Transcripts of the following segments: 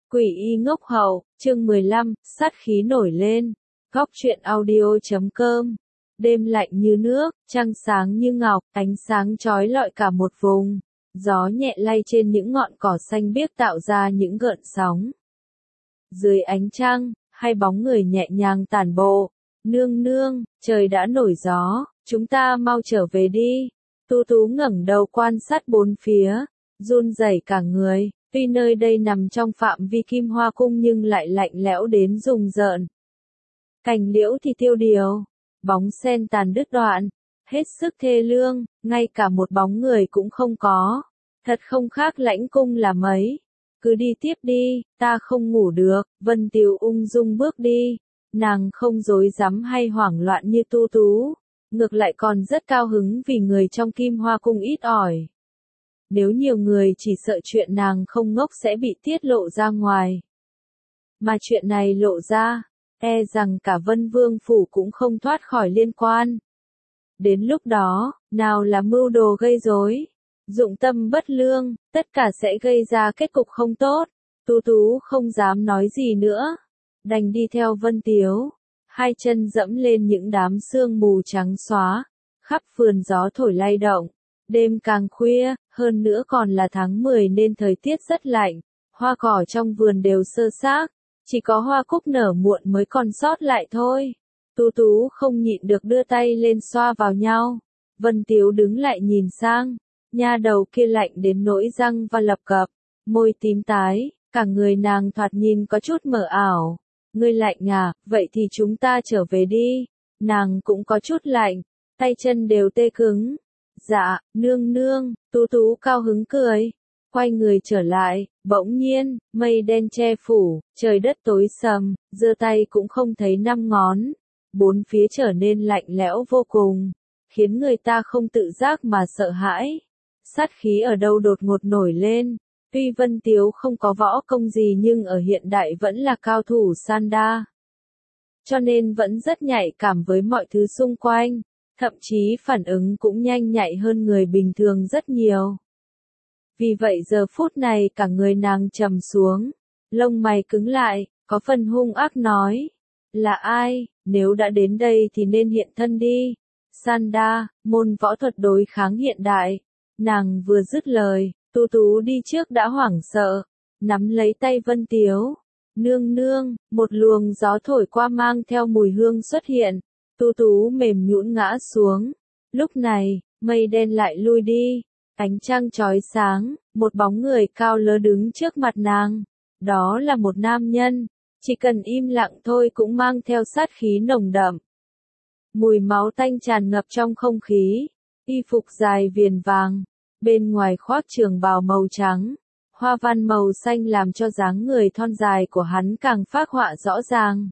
Quỷ y ngốc hậu, chương 15, sát khí nổi lên. Góc truyện audio.com. Đêm lạnh như nước, trăng sáng như ngọc, ánh sáng chói lọi cả một vùng. Gió nhẹ lay trên những ngọn cỏ xanh biếc tạo ra những gợn sóng. Dưới ánh trăng, hai bóng người nhẹ nhàng tản bộ. Nương nương, trời đã nổi gió, chúng ta mau trở về đi. Tu Tú ngẩng đầu quan sát bốn phía, run rẩy cả người. Tuy nơi đây nằm trong phạm vi Kim Hoa Cung nhưng lại lạnh lẽo đến rùng rợn. Cành liễu thì tiêu điều, bóng sen tàn đứt đoạn, hết sức thê lương, ngay cả một bóng người cũng không có. Thật không khác Lãnh Cung là mấy. Cứ đi tiếp đi, ta không ngủ được. Vân Tiếu ung dung bước đi. Nàng không rối rắm hay hoảng loạn như Tu Tú, ngược lại còn rất cao hứng vì người trong Kim Hoa Cung ít ỏi. Nếu nhiều người chỉ sợ chuyện nàng không ngốc sẽ bị tiết lộ ra ngoài. Mà chuyện này lộ ra, e rằng cả Vân Vương Phủ cũng không thoát khỏi liên quan. Đến lúc đó, nào là mưu đồ gây rối, dụng tâm bất lương, tất cả sẽ gây ra kết cục không tốt. Tu Tú không dám nói gì nữa, đành đi theo Vân Tiếu, hai chân dẫm lên những đám sương mù trắng xóa, khắp vườn gió thổi lay động. Đêm càng khuya, hơn nữa còn là tháng 10 nên thời tiết rất lạnh, hoa cỏ trong vườn đều sơ xác, chỉ có hoa cúc nở muộn mới còn sót lại thôi. Tu Tú không nhịn được đưa tay lên xoa vào nhau. Vân Tiếu đứng lại nhìn sang, nha đầu kia lạnh đến nỗi răng và lập cập, môi tím tái, cả người nàng thoạt nhìn có chút mờ ảo. Ngươi lạnh à, vậy thì chúng ta trở về đi. Nàng cũng có chút lạnh, tay chân đều tê cứng. Dạ, nương nương, Tu Tú cao hứng cười, quay người trở lại, bỗng nhiên, mây đen che phủ, trời đất tối sầm, giơ tay cũng không thấy năm ngón, bốn phía trở nên lạnh lẽo vô cùng, khiến người ta không tự giác mà sợ hãi. Sát khí ở đâu đột ngột nổi lên, tuy Vân Tiếu không có võ công gì nhưng ở hiện đại vẫn là cao thủ san đa, cho nên vẫn rất nhạy cảm với mọi thứ xung quanh. Thậm chí phản ứng cũng nhanh nhạy hơn người bình thường rất nhiều. Vì vậy giờ phút này cả người nàng trầm xuống, lông mày cứng lại, có phần hung ác nói. Là ai, nếu đã đến đây thì nên hiện thân đi. Sanda, môn võ thuật đối kháng hiện đại. Nàng vừa dứt lời, Tu Tú đi trước đã hoảng sợ, nắm lấy tay Vân Tiếu. Nương nương, một luồng gió thổi qua mang theo mùi hương xuất hiện. Tu Tú mềm nhũn ngã xuống. Lúc này, mây đen lại lui đi, ánh trăng chói sáng, một bóng người cao lớn đứng trước mặt nàng. Đó là một nam nhân, chỉ cần im lặng thôi cũng mang theo sát khí nồng đậm. Mùi máu tanh tràn ngập trong không khí, y phục dài viền vàng, bên ngoài khoác trường bào màu trắng, hoa văn màu xanh làm cho dáng người thon dài của hắn càng phác họa rõ ràng.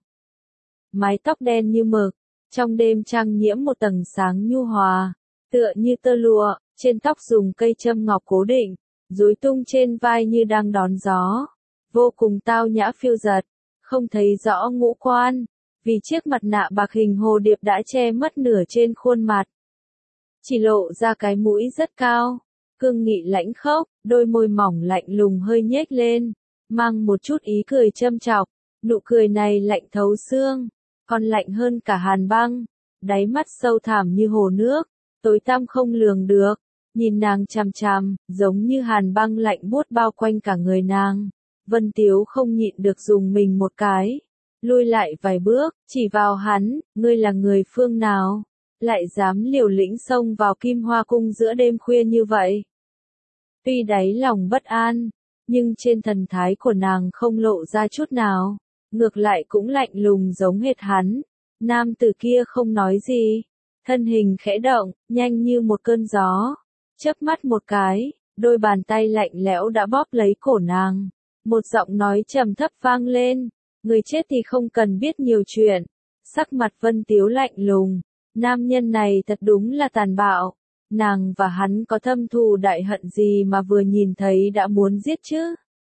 Mái tóc đen như mực, trong đêm trăng nhiễm một tầng sáng nhu hòa, tựa như tơ lụa, trên tóc dùng cây châm ngọc cố định, rối tung trên vai như đang đón gió, vô cùng tao nhã phiêu dật, không thấy rõ ngũ quan, vì chiếc mặt nạ bạc hình hồ điệp đã che mất nửa trên khuôn mặt. Chỉ lộ ra cái mũi rất cao, cương nghị lãnh khốc, đôi môi mỏng lạnh lùng hơi nhếch lên, mang một chút ý cười châm chọc, nụ cười này lạnh thấu xương. Còn lạnh hơn cả hàn băng, đáy mắt sâu thẳm như hồ nước, tối tăm không lường được, nhìn nàng chằm chằm, giống như hàn băng lạnh buốt bao quanh cả người nàng. Vân Tiếu không nhịn được dùng mình một cái, lui lại vài bước, chỉ vào hắn, ngươi là người phương nào, lại dám liều lĩnh xông vào Kim Hoa Cung giữa đêm khuya như vậy. Tuy đáy lòng bất an, nhưng trên thần thái của nàng không lộ ra chút nào. Ngược lại cũng lạnh lùng giống hệt hắn. Nam tử kia không nói gì, thân hình khẽ động, nhanh như một cơn gió, chớp mắt một cái, đôi bàn tay lạnh lẽo đã bóp lấy cổ nàng. Một giọng nói trầm thấp vang lên, người chết thì không cần biết nhiều chuyện. Sắc mặt Vân Tiếu lạnh lùng, nam nhân này thật đúng là tàn bạo. Nàng và hắn có thâm thù đại hận gì mà vừa nhìn thấy đã muốn giết chứ?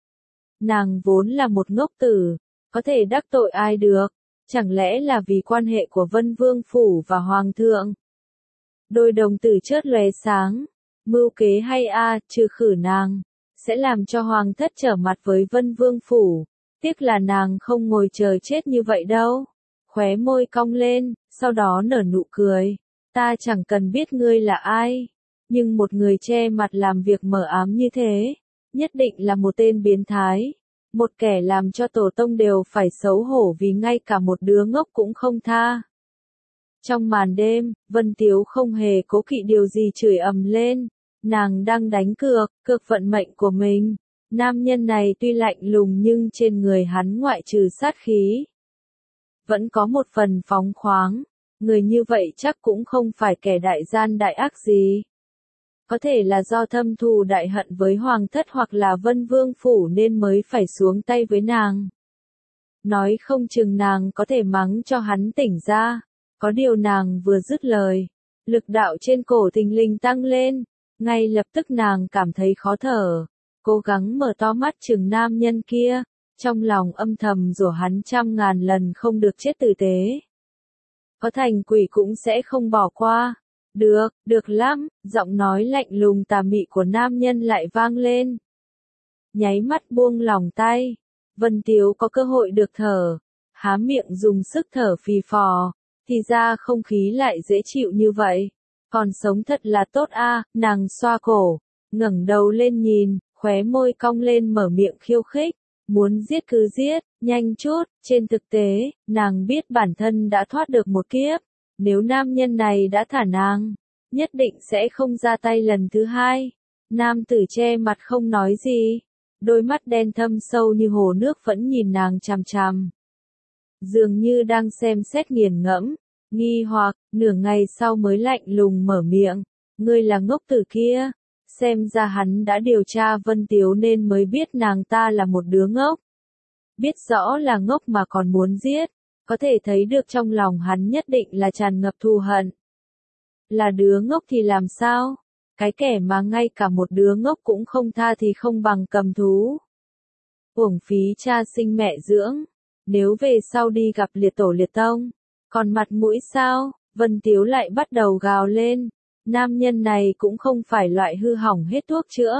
Nàng vốn là một ngốc tử, có thể đắc tội ai được, chẳng lẽ là vì quan hệ của Vân Vương Phủ và Hoàng thượng? Đôi đồng tử chớp lóe sáng, mưu kế hay trừ khử nàng, sẽ làm cho Hoàng thất trở mặt với Vân Vương Phủ, Tiếc là nàng không ngồi chờ chết như vậy đâu. Khóe môi cong lên, sau đó nở nụ cười. Ta chẳng cần biết ngươi là ai, nhưng một người che mặt làm việc mờ ám như thế, nhất định là một tên biến thái. Một kẻ làm cho tổ tông đều phải xấu hổ vì ngay cả một đứa ngốc cũng không tha. Trong màn đêm, Vân Tiếu không hề cố kỵ điều gì chửi ầm lên. Nàng đang đánh cược vận mệnh của mình. Nam nhân này tuy lạnh lùng nhưng trên người hắn ngoại trừ sát khí, vẫn có một phần phóng khoáng. Người như vậy chắc cũng không phải kẻ đại gian đại ác gì. Có thể là do thâm thù đại hận với Hoàng thất hoặc là Vân Vương phủ nên mới phải xuống tay với nàng. Nói không chừng nàng có thể mắng cho hắn tỉnh ra. Có điều nàng vừa dứt lời, lực đạo trên cổ thình lình tăng lên, ngay lập tức nàng cảm thấy khó thở, cố gắng mở to mắt chừng nam nhân kia, trong lòng âm thầm rủa hắn trăm ngàn lần không được chết tử tế. Có thành quỷ cũng sẽ không bỏ qua. Được lắm, giọng nói lạnh lùng tà mị của nam nhân lại vang lên. Nháy mắt buông lỏng tay, Vân Tiếu có cơ hội được thở, há miệng dùng sức thở phì phò, thì ra không khí lại dễ chịu như vậy. Còn sống thật là tốt a, nàng xoa cổ, ngẩng đầu lên nhìn, khóe môi cong lên mở miệng khiêu khích. Muốn giết cứ giết, nhanh chút. Trên thực tế, nàng biết bản thân đã thoát được một kiếp. Nếu nam nhân này đã thả nàng, nhất định sẽ không ra tay lần thứ hai. Nam tử che mặt không nói gì, đôi mắt đen thâm sâu như hồ nước vẫn nhìn nàng chằm chằm. Dường như đang xem xét nghiền ngẫm, nghi hoặc, nửa ngày sau mới lạnh lùng mở miệng. Ngươi là ngốc tử kia. Xem ra hắn đã điều tra Vân Tiếu nên mới biết nàng ta là một đứa ngốc. Biết rõ là ngốc mà còn muốn giết, có thể thấy được trong lòng hắn nhất định là tràn ngập thù hận. Là đứa ngốc thì làm sao? Cái kẻ mà ngay cả một đứa ngốc cũng không tha thì không bằng cầm thú. Uổng phí cha sinh mẹ dưỡng, nếu về sau đi gặp liệt tổ liệt tông, còn mặt mũi sao? Vân Tiếu lại bắt đầu gào lên. Nam nhân này cũng không phải loại hư hỏng hết thuốc chữa.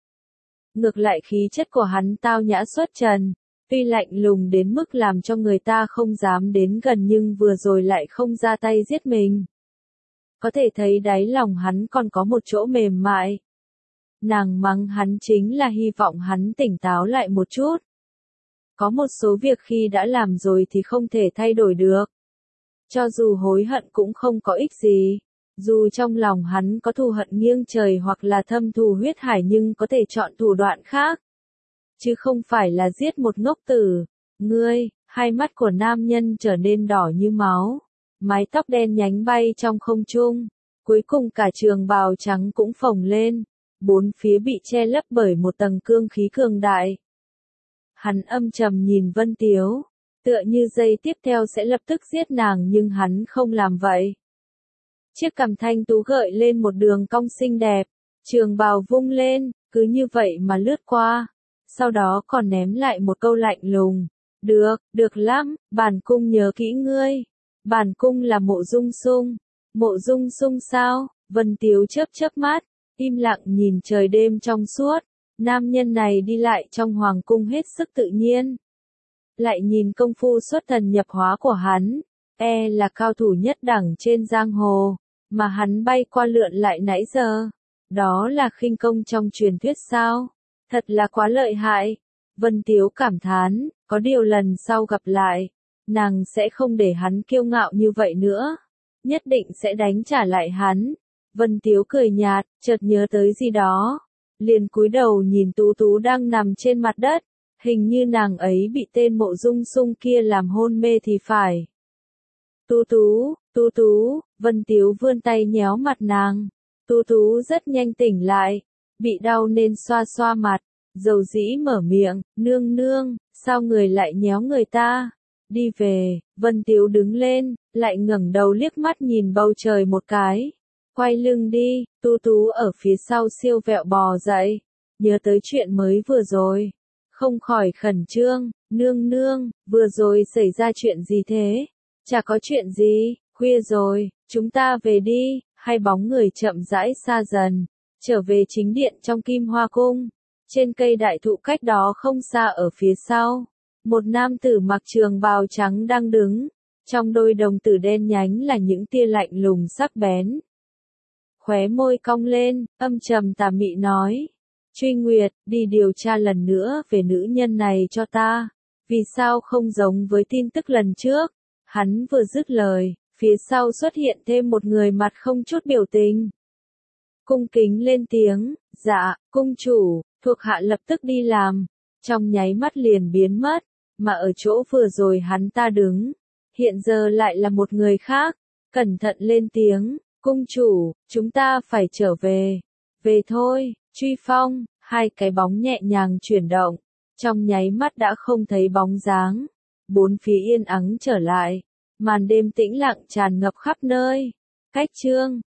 Ngược lại khí chất của hắn tao nhã xuất trần, tuy lạnh lùng đến mức làm cho người ta không dám đến gần nhưng vừa rồi lại không ra tay giết mình. Có thể thấy đáy lòng hắn còn có một chỗ mềm mại. Nàng mắng hắn chính là hy vọng hắn tỉnh táo lại một chút. Có một số việc khi đã làm rồi thì không thể thay đổi được. Cho dù hối hận cũng không có ích gì. Dù trong lòng hắn có thù hận nghiêng trời hoặc là thâm thù huyết hải nhưng có thể chọn thủ đoạn khác. Chứ không phải là giết một ngốc tử. Ngươi, hai mắt của nam nhân trở nên đỏ như máu. Mái tóc đen nhánh bay trong không trung. Cuối cùng cả trường bào trắng cũng phồng lên. Bốn phía bị che lấp bởi một tầng cương khí cường đại. Hắn âm trầm nhìn Vân Tiếu. Tựa như giây tiếp theo sẽ lập tức giết nàng nhưng hắn không làm vậy. Chiếc cằm thanh tú gợi lên một đường cong xinh đẹp, trường bào vung lên, cứ như vậy mà lướt qua. Sau đó còn ném lại một câu lạnh lùng. Được lắm, bản cung nhớ kỹ ngươi. Bản cung là Mộ Dung Sung. Mộ Dung Sung sao? Vân Tiếu chớp mắt, im lặng nhìn trời đêm trong suốt. Nam nhân này đi lại trong hoàng cung hết sức tự nhiên. Lại nhìn công phu xuất thần nhập hóa của hắn, là cao thủ nhất đẳng trên giang hồ. Mà hắn bay qua lượn lại nãy giờ, đó là khinh công trong truyền thuyết sao? Thật là quá lợi hại. Vân Tiếu cảm thán, có điều lần sau gặp lại, nàng sẽ không để hắn kiêu ngạo như vậy nữa. Nhất định sẽ đánh trả lại hắn. Vân Tiếu cười nhạt, chợt nhớ tới gì đó. Liền cúi đầu nhìn Tú Tú đang nằm trên mặt đất. Hình như nàng ấy bị tên Mộ Dung Sung kia làm hôn mê thì phải. Tú Tú, Vân Tiếu vươn tay nhéo mặt nàng. Tú Tú rất nhanh tỉnh lại, bị đau nên xoa xoa mặt, dầu dĩ mở miệng, nương, sao người lại nhéo người ta? Đi về. Vân Tiếu đứng lên, lại ngẩng đầu liếc mắt nhìn bầu trời một cái. Quay lưng đi. Tú Tú ở phía sau siêu vẹo bò dậy, nhớ tới chuyện mới vừa rồi, không khỏi khẩn trương. Nương, vừa rồi xảy ra chuyện gì thế? Chả có chuyện gì, khuya rồi, chúng ta về đi. Hai bóng người chậm rãi xa dần, trở về chính điện trong Kim Hoa Cung. Trên cây đại thụ cách đó không xa ở phía sau, Một nam tử mặc trường bào trắng đang đứng, trong đôi đồng tử đen nhánh là những tia lạnh lùng sắc bén. Khóe môi cong lên, âm trầm tà mị nói. Truy Nguyệt, đi điều tra lần nữa về nữ nhân này cho ta. Vì sao không giống với tin tức lần trước? Hắn vừa dứt lời, phía sau xuất hiện thêm một người mặt không chút biểu tình. Cung kính lên tiếng, dạ, cung chủ, thuộc hạ lập tức đi làm. Trong nháy mắt liền biến mất, mà ở chỗ vừa rồi hắn ta đứng, hiện giờ lại là một người khác. Cẩn thận lên tiếng, cung chủ, chúng ta phải trở về. Về thôi, Truy Phong, hai cái bóng nhẹ nhàng chuyển động, trong nháy mắt đã không thấy bóng dáng. Bốn phía yên ắng trở lại, màn đêm tĩnh lặng tràn ngập khắp nơi. Cách chương